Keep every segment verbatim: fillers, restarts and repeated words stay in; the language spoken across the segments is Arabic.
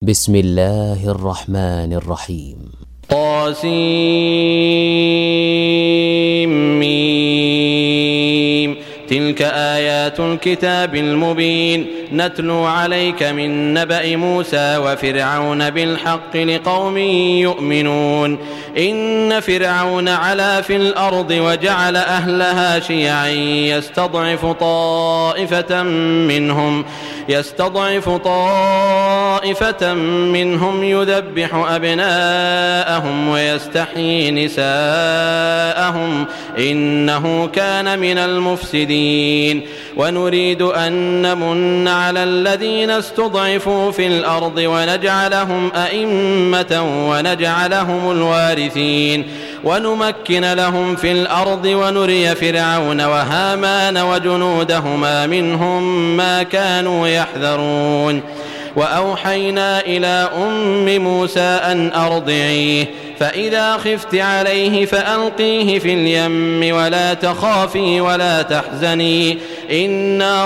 بسم الله الرحمن الرحيم. طاسيم. تلك آيات الكتاب المبين نتلو عليك من نبأ موسى وفرعون بالحق لقوم يؤمنون. إن فرعون علا في الأرض وجعل أهلها شيعا يستضعف طائفة منهم يستضعف طائفة منهم يذبح أبناءهم ويستحيي نساءهم إنه كان من المفسدين. ونريد أن نمن على الذين استضعفوا في الأرض ونجعلهم أئمة ونجعلهم الوارثين ونمكن لهم في الأرض ونري فرعون وهامان وجنودهما منهم ما كانوا يحذرون. وأوحينا إلى أم موسى أن أرضعيه فإذا خفت عليه فألقيه في اليم ولا تخافي ولا تحزني إنا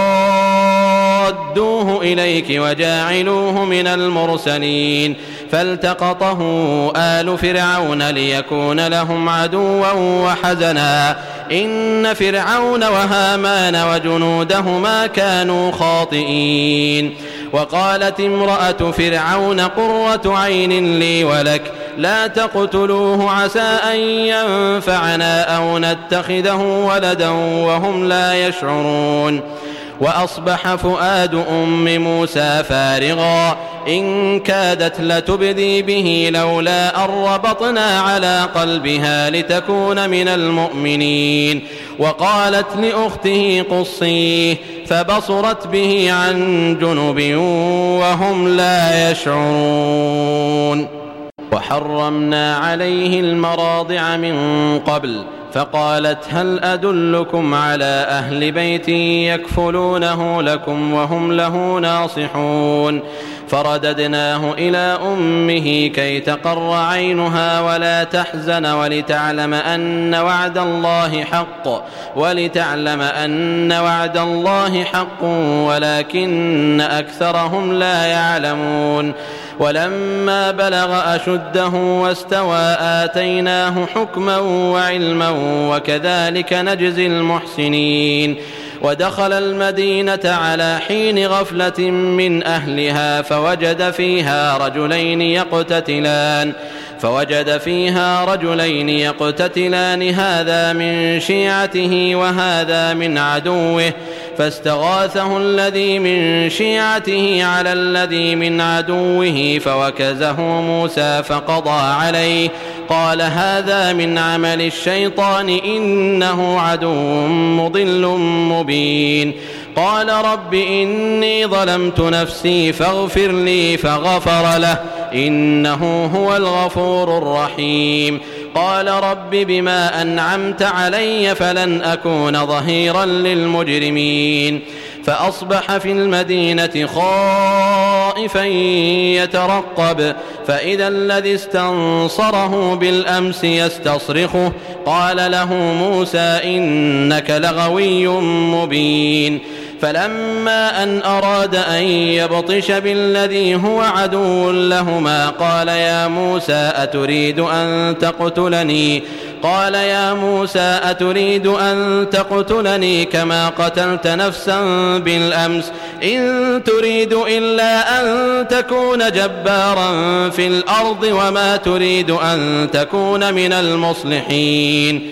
رادوه إليك وجاعلوه من المرسلين. فالتقطه آل فرعون ليكون لهم عدوا وحزنا إن فرعون وهامان وجنودهما كانوا خاطئين. وقالت امرأة فرعون قرة عين لي ولك لا تقتلوه عسى أن ينفعنا أو نتخذه ولدا وهم لا يشعرون. وأصبح فؤاد أم موسى فارغا إن كادت لتبدي به لولا أن ربطنا على قلبها لتكون من المؤمنين. وقالت لأخته قصيه فبصرت به عن جنب وهم لا يشعرون. وحرمنا عليه المراضع من قبل فقالت هل أدلكم على أهل بيت يكفلونه لكم وهم له ناصحون. فرددناه إلى أمه كي تقر عينها ولا تحزن ولتعلم أن وعد الله حق ولتعلم أن وعد الله حق ولكن أكثرهم لا يعلمون. ولما بلغ أشده واستوى آتيناه حكما وعلما وكذلك نجزي المحسنين. ودخل المدينة على حين غفلة من أهلها فوجد فيها رجلين يقتتلان فوجد فيها رجلين يقتتلان هذا من شيعته وهذا من عدوه فاستغاثه الذي من شيعته على الذي من عدوه فوكزه موسى فقضى عليه قال هذا من عمل الشيطان إنه عدو مضل مبين. قال رب إني ظلمت نفسي فاغفر لي فغفر له إنه هو الغفور الرحيم. قال رب بما أنعمت علي فلن أكون ظهيرا للمجرمين. فأصبح في المدينة خائفا يترقب فإذا الذي استنصره بالأمس يستصرخه قال له موسى إنك لغوي مبين. فلما أن أراد أن يبطش بالذي هو عدو لهما قال يا موسى أتريد أن تقتلني قال يا موسى أتريد أن تقتلني كما قتلت نفسا بالأمس إن تريد إلا أن تكون جبارا في الأرض وما تريد أن تكون من المصلحين.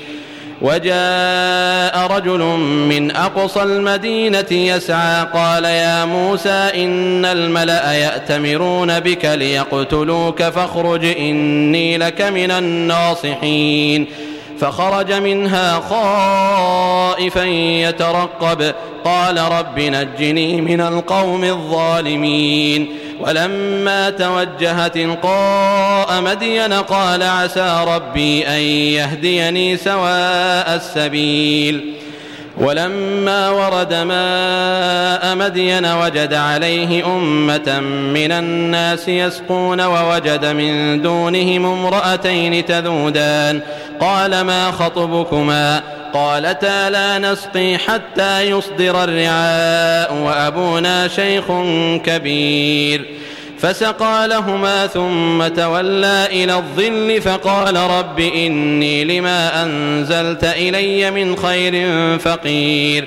وجاء رجل من أقصى المدينة يسعى قال يا موسى إن الملأ يأتمرون بك ليقتلوك فاخرج إني لك من الناصحين. فخرج منها خائفا يترقب قال رب نجني من القوم الظالمين. ولما توجه تلقاء مدين قال عسى ربي أن يهديني سواء السبيل. ولما ورد ماء مدين وجد عليه أمة من الناس يسقون ووجد من دونهم امرأتين تذودان قال ما خطبكما قالتا لا نسقي حتى يصدر الرعاء وأبونا شيخ كبير. فسقى لهما ثم تولى إلى الظل فقال رب إني لما أنزلت إلي من خير فقير.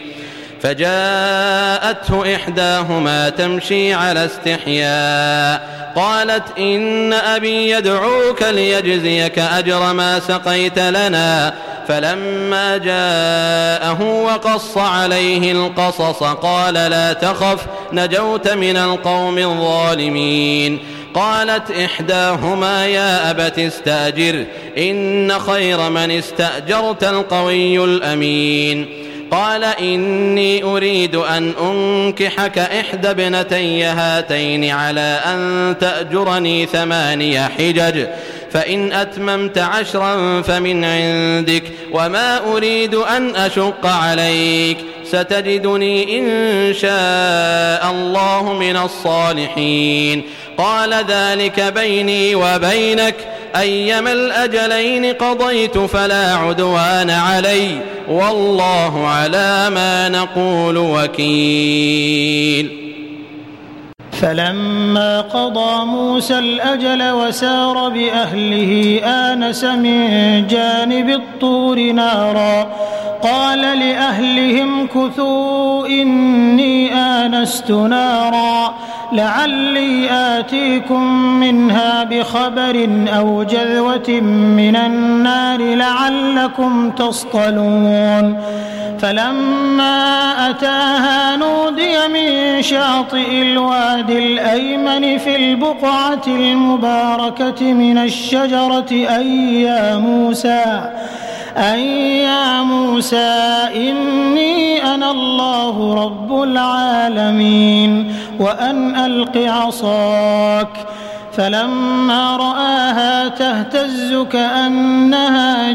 فجاءته إحداهما تمشي على استحياء قالت إن أبي يدعوك ليجزيك أجر ما سقيت لنا. فلما جاءه وقص عليه القصص قال لا تخف نجوت من القوم الظالمين. قالت إحداهما يا أبت استأجر إن خير من استأجرت القوي الأمين. قال إني أريد أن أنكحك إحدى ابنتي هاتين على أن تأجرني ثماني حجج فإن أتممت عشرا فمن عندك وما أريد أن أشق عليك ستجدني إن شاء الله من الصالحين. قال ذلك بيني وبينك أيما الأجلين قضيت فلا عدوان علي والله على ما نقول وكيل. فلما قضى موسى الأجل وسار بأهله آنس من جانب الطور نارا قال لأهلهم كثوا إني آنست نارا لعلي آتيكم منها بخبر أو جذوة من النار لعلكم تصطلون. فلما أتاها نودي من شاطئ الوادي الأيمن في البقعة المباركة من الشجرة أي يا موسى أي يا موسى إني أنا الله رب العالمين وأن ألق عصاك. فلما رآها تهتز كأنها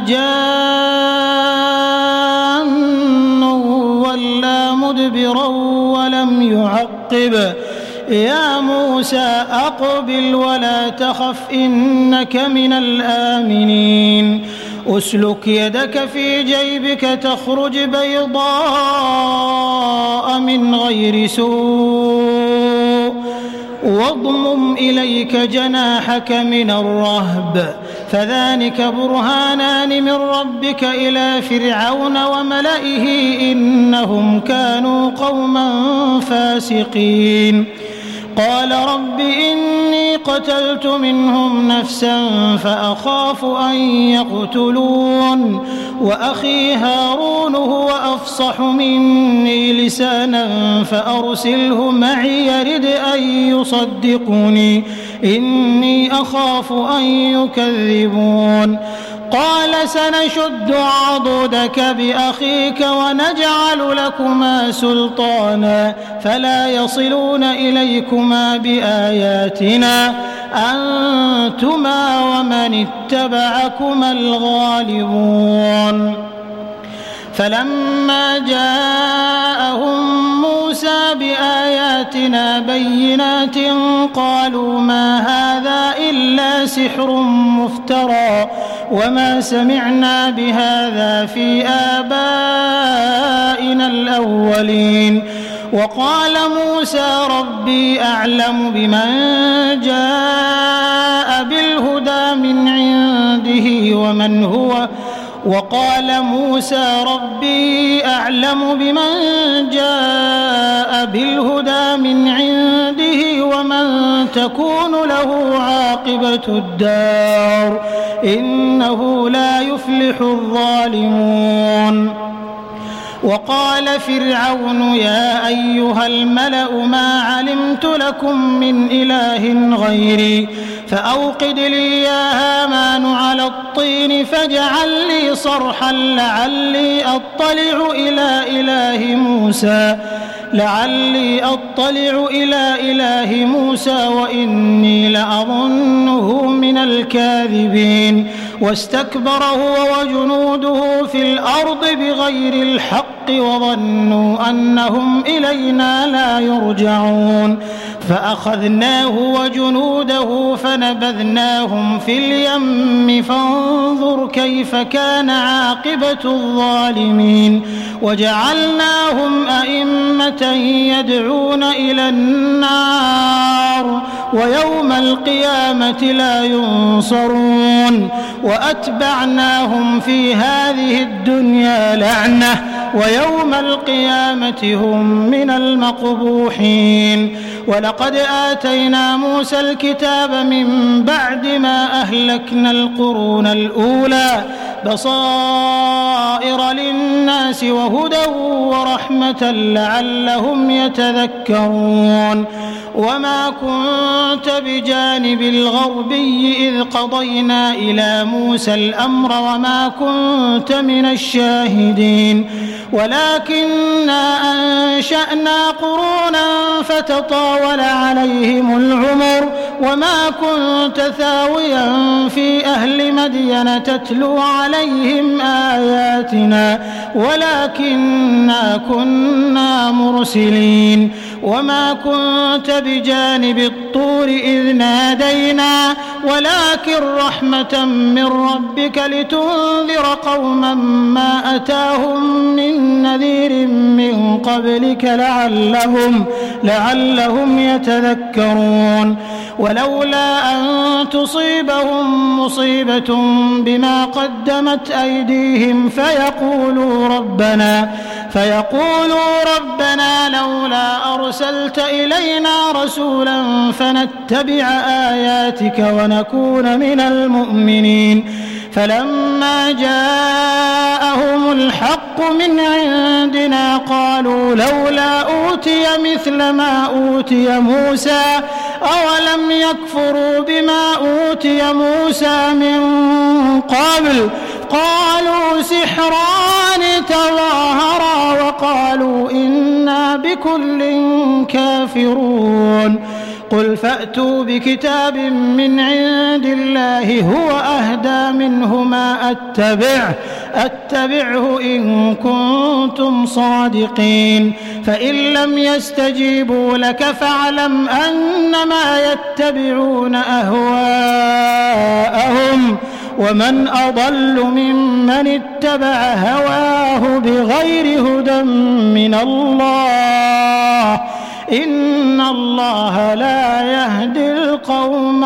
جان ولا مدبرا ولم يعقب يا موسى أقبل ولا تخف إنك من الآمنين. أسلك يدك في جيبك تخرج بيضاء من غير سوء واضمم إليك جناحك من الرهب فذلك برهانان من ربك إلى فرعون وملئه إنهم كانوا قوما فاسقين. قال رب إني قتلت منهم نفسا فأخاف أن يقتلون وأخي هارون هو أفصح مني لسانا فأرسله معي يرد أن يصدقني إني أخاف أن يكذبون. قال سنشد عضدك بأخيك ونجعل لكما سلطانا فلا يصلون إليكما بآياتنا أنتما ومن اتبعكما الغالبون. فلما جاءهم موسى بآياتنا بينات قالوا ما هذا إلا سحر مفترى وما سمعنا بهذا في آبائنا الأولين. وقال موسى ربي أعلم بمن جاء بالهدى من عنده ومن هو وقال موسى ربي أعلم بمن جاء بالهدى من عنده ومن تكون له عاقبة الدار إنه لا يفلح الظالمون. وقال فرعون يا أيها الملأ ما علمت لكم من إله غيري فأوقد لي يا هامان على الطين فاجعل لي صرحا لعلي أطلع إلى إله موسى لعلي أطلع إلى إله موسى وإني لأظنه من الكاذبين. واستكبر هو وجنوده في الأرض بغير الحق بالحق وظنوا أنهم إلينا لا يرجعون فأخذناه وجنوده فنبذناهم في اليم فانظر كيف كان عاقبة الظالمين وجعلناهم أئمة يدعون إلى النار ويوم القيامة لا ينصرون وأتبعناهم في هذه الدنيا لعنة ويوم القيامة هم من المقبوحين ولقد آتينا موسى الكتاب من بعد ما أهلكنا القرون الأولى بصائر للناس وهدى ورحمة لعلهم يتذكرون وما كنت بجانب الغربي إذ قضينا إلى موسى الأمر وما كنت من الشاهدين ولكننا أنشأنا قرونا فتطاول عليهم العمر وما كنت ثاويا في أهل مدين تتلو عليهم آياتنا ولكننا كنا مرسلين وما كنت بجانب الطور إذ نادينا ولكن رحمة من ربك لتنذر قوما ما أتاهم من نذير من قبلك لعلهم, لعلهم يتذكرون ولولا أن تصيبهم مصيبة بما قدمت أيديهم فيقولوا ربنا, فيقولوا ربنا لولا أرسلت إلينا رسولا فنتبع آياتك ونكون من المؤمنين فلما جاءهم الحق من عندنا قالوا لولا أوتي مثل ما أوتي موسى أولم يكفروا بما أوتي موسى من قبل قالوا سحران تظاهرا وقالوا إنا بكل كافرون قل فأتوا بكتاب من عند الله هو أهدى منهما أتبعه أتبعه إن كنتم صادقين فإن لم يستجيبوا لك فاعلم أنما يتبعون أهواءهم ومن أضل ممن اتبع هواه بغير هدى من الله إن الله لا يهدي القوم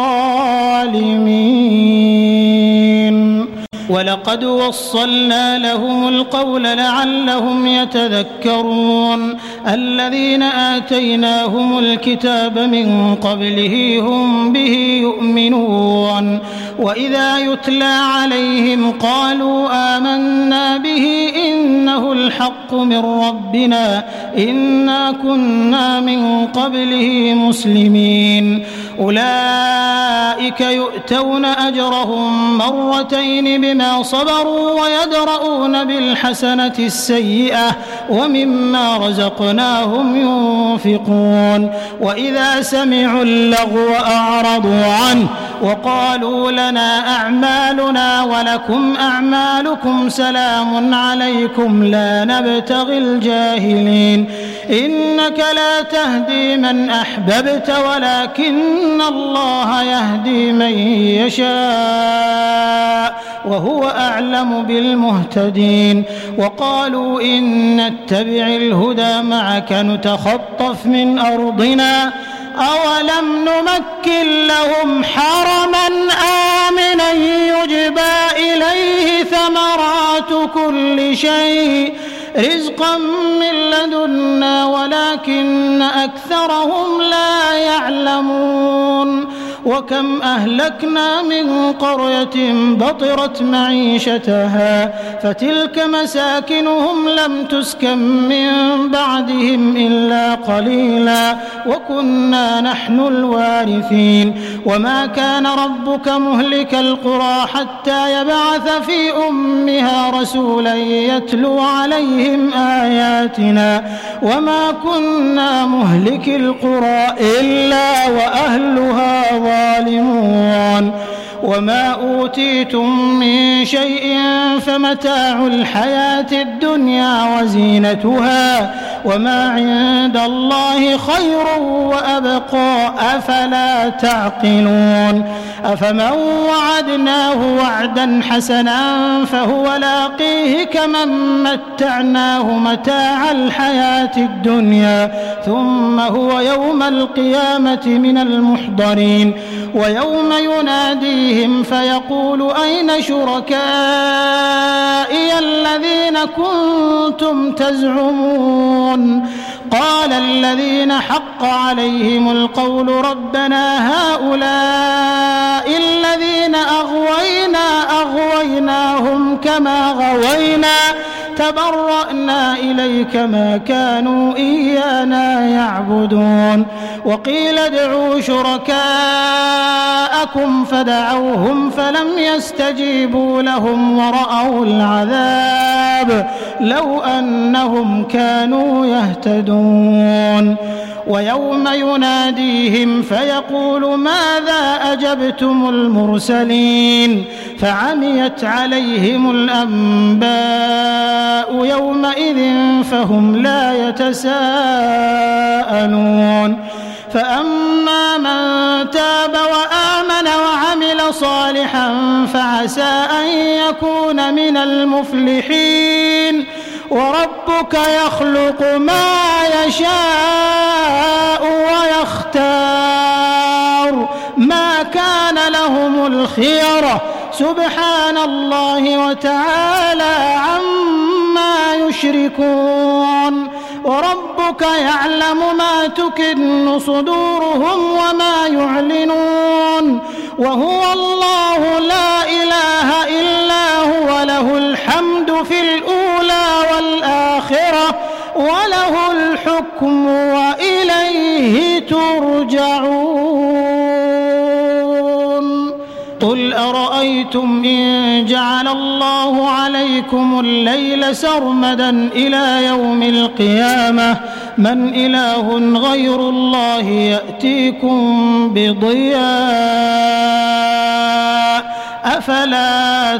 الظالمين ولقد وصلنا لهم القول لعلهم يتذكرون الذين آتيناهم الكتاب من قبله هم به يؤمنون وإذا يتلى عليهم قالوا آمنا به إنه الحق من ربنا إنا كنا من قبله مسلمين أولئك يؤتون أجرهم مرتين بما صبروا ويدرؤون بالحسنة السيئة ومما رزقناهم ينفقون وإذا سمعوا اللغو أعرضوا عنه وقالوا لنا أعمالنا ولكم أعمالكم سلام عليكم لا نبتغي الجاهلين إنك لا تهدي من أحببت ولكن الله يهدي من يشاء وهو أعلم بالمهتدين وقالوا إن نتبع الهدى معك نتخطف من أرضنا أولم نمكن لهم حرما آمنا يجبى إليه ثمرات كل شيء رزقا من لدنا ولكن أكثرهم لا يعلمون وكم أهلكنا من قرية بطرت معيشتها فتلك مساكنهم لم تسكن من بعدهم إلا قليلا وكنا نحن الوارثين وما كان ربك مهلك القرى حتى يبعث في أمها رسولا يتلو عليهم آياتنا وما كنا مهلك القرى إلا وأهلها ظالمون وما أوتيتم من شيء فمتاع الحياة الدنيا وزينتها وما عند الله خير وأبقى أفلا تعقلون أفمن وعدناه وعدا حسنا فهو لاقيه كمن متعناه متاع الحياة الدنيا ثم هو يوم القيامة من المحضرين ويوم يناديهم فيقول أين شركائي الذين كنتم تزعمون قال الذين حق عليهم القول ربنا هؤلاء الذين أغوينا أغويناهم كما غوينا تبرأنا إليك ما كانوا إيانا يعبدون وقيل ادعوا شركاءكم فدعوهم فلم يستجيبوا لهم ورأوا العذاب لو أنهم كانوا يهتدون ويوم يناديهم فيقول ماذا أجبتم المرسلين فعميت عليهم الأنباء يومئذ فهم لا يتساءلون فأما من تاب وآمن وعمل صالحا فعسى أن يكون من المفلحين وربك يخلق ما يشاء ويختار ما كان لهم الخيرة سبحان الله وتعالى عما يشركون وربك يعلم ما تكن صدورهم وما يعلنون وهو الله لا إله إلا هو له الحمد في الأولى والآخرة وله الحكم وإليه ترجعون قل أرأيتم إن جعل الله عليكم الليل سرمدا إلى يوم القيامة من إله غير الله يأتيكم بضياء أفلا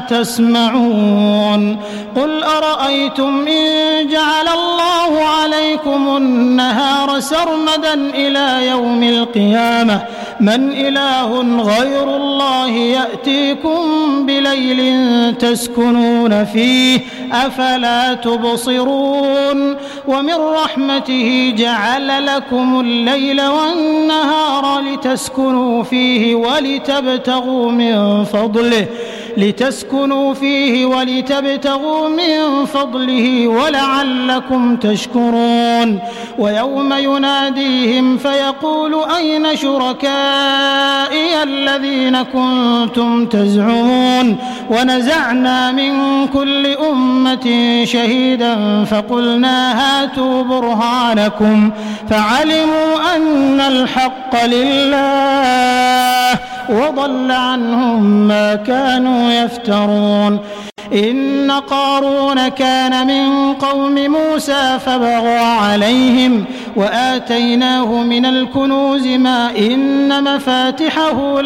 تسمعون قل أرأيتم إن جعل الله عليكم النهار سرمدا إلى يوم القيامة من إله غير الله يأتيكم بليل تسكنون فيه أفلا تبصرون ومن رحمته جعل لكم الليل والنهار لتسكنوا فيه ولتبتغوا من فضله لتسكنوا فيه ولتبتغوا من فضله ولعلكم تشكرون ويوم يناديهم فيقول أين شركائي الذين كنتم تزعمون ونزعنا من كل أمة شهيدا فقلنا هاتوا برهانكم فعلموا أن الحق لله وضل عنهم ما كانوا يفترون إن قارون كان من قوم موسى فبغى عليهم وآتيناه من الكنوز ما إن مفاتحه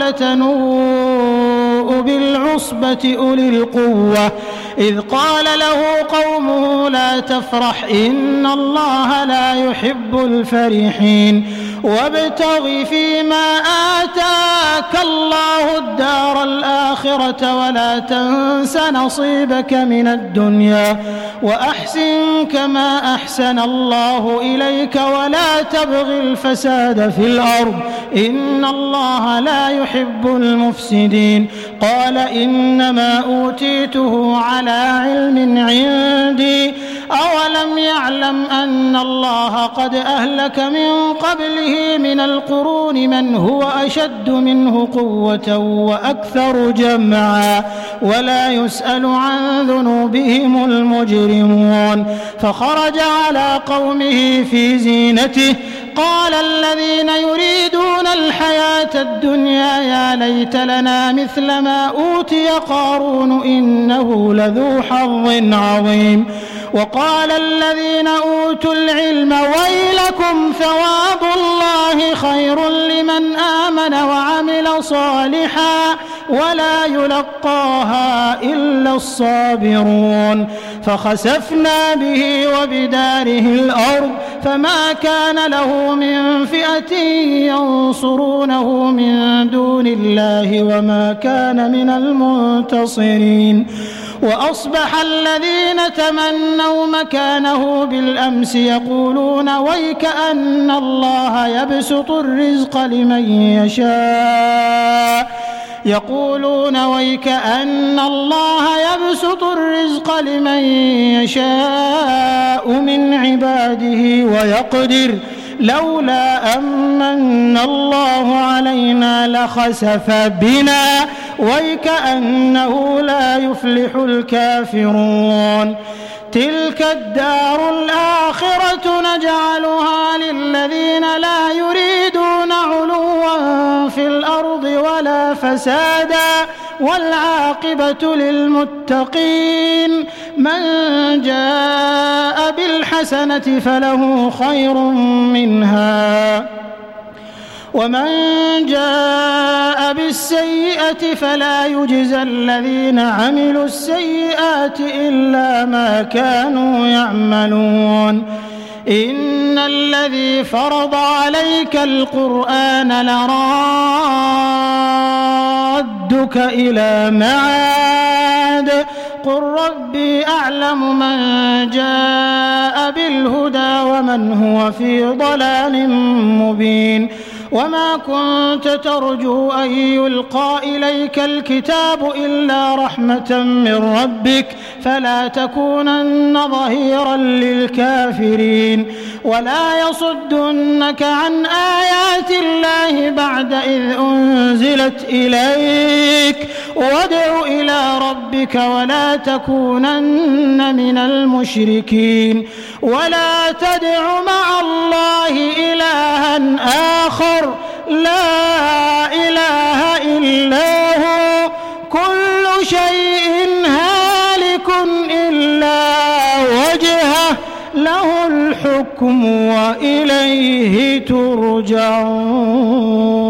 لتنوء بالعصبة أولي القوة إذ قال له قومه لا تفرح إن الله لا يحب الفرحين وابتغ فيما آتاك الله الدار الآخرة ولا تنس نصيبك من الدنيا وأحسن كما أحسن الله إليك ولا تبغ الفساد في الأرض إن الله لا يحب المفسدين قال إنما أوتيته على علم عندي أولم يعلم أن الله قد أهلك من قبله من القرون من هو أشد منه قوة وأكثر جمعا ولا يسأل عن ذنوبهم المجرمون فخرج على قومه في زينته قال الذين يريدون الحياة الدنيا يا ليت لنا مثل ما أوتي قارون إنه لذو حظ عظيم وقال الذين أوتوا العلم ويلكم ثواب الله خير لمن آمن وعمل صالحا ولا يلقاها إلا الصابرون فخسفنا به وبداره الأرض فما كان له من فئة ينصرونه من دون الله وما كان من المنتصرين وأصبح الذين تمنوا مكانه بالأمس يقولون ويكأن الله يبسط الرزق لمن يشاء يقولون ويكأن الله يبسط الرزق لمن يشاء من عباده ويقدر لولا أمن الله علينا لخسف بنا ويكأنه لا يفلح الكافرون تلك الدار الآخرة نجعلها للذين لا يريدون علوا في الأرض ولا فسادا والعاقبة للمتقين من جاء بالحسنة فله خير منها ومن جاء بالسيئة فلا يجزى الذين عملوا السيئات إلا ما كانوا يعملون إن الذي فرض عليك القرآن لرادك إلى معاد قل ربي أعلم من جاء بالهدى ومن هو في ضلال مبين وما كنت ترجو أن يلقى إليك الكتاب إلا رحمة من ربك فلا تكونن ظهيرا للكافرين ولا يصدنك عن آيات الله بعد إذ أنزلت إليك وادع إلى ربك ولا تكونن من المشركين ولا تدع مع الله إلها آخر لا إله إلا هو كل شيء هالك إلا وجهه له الحكم وإليه ترجعون.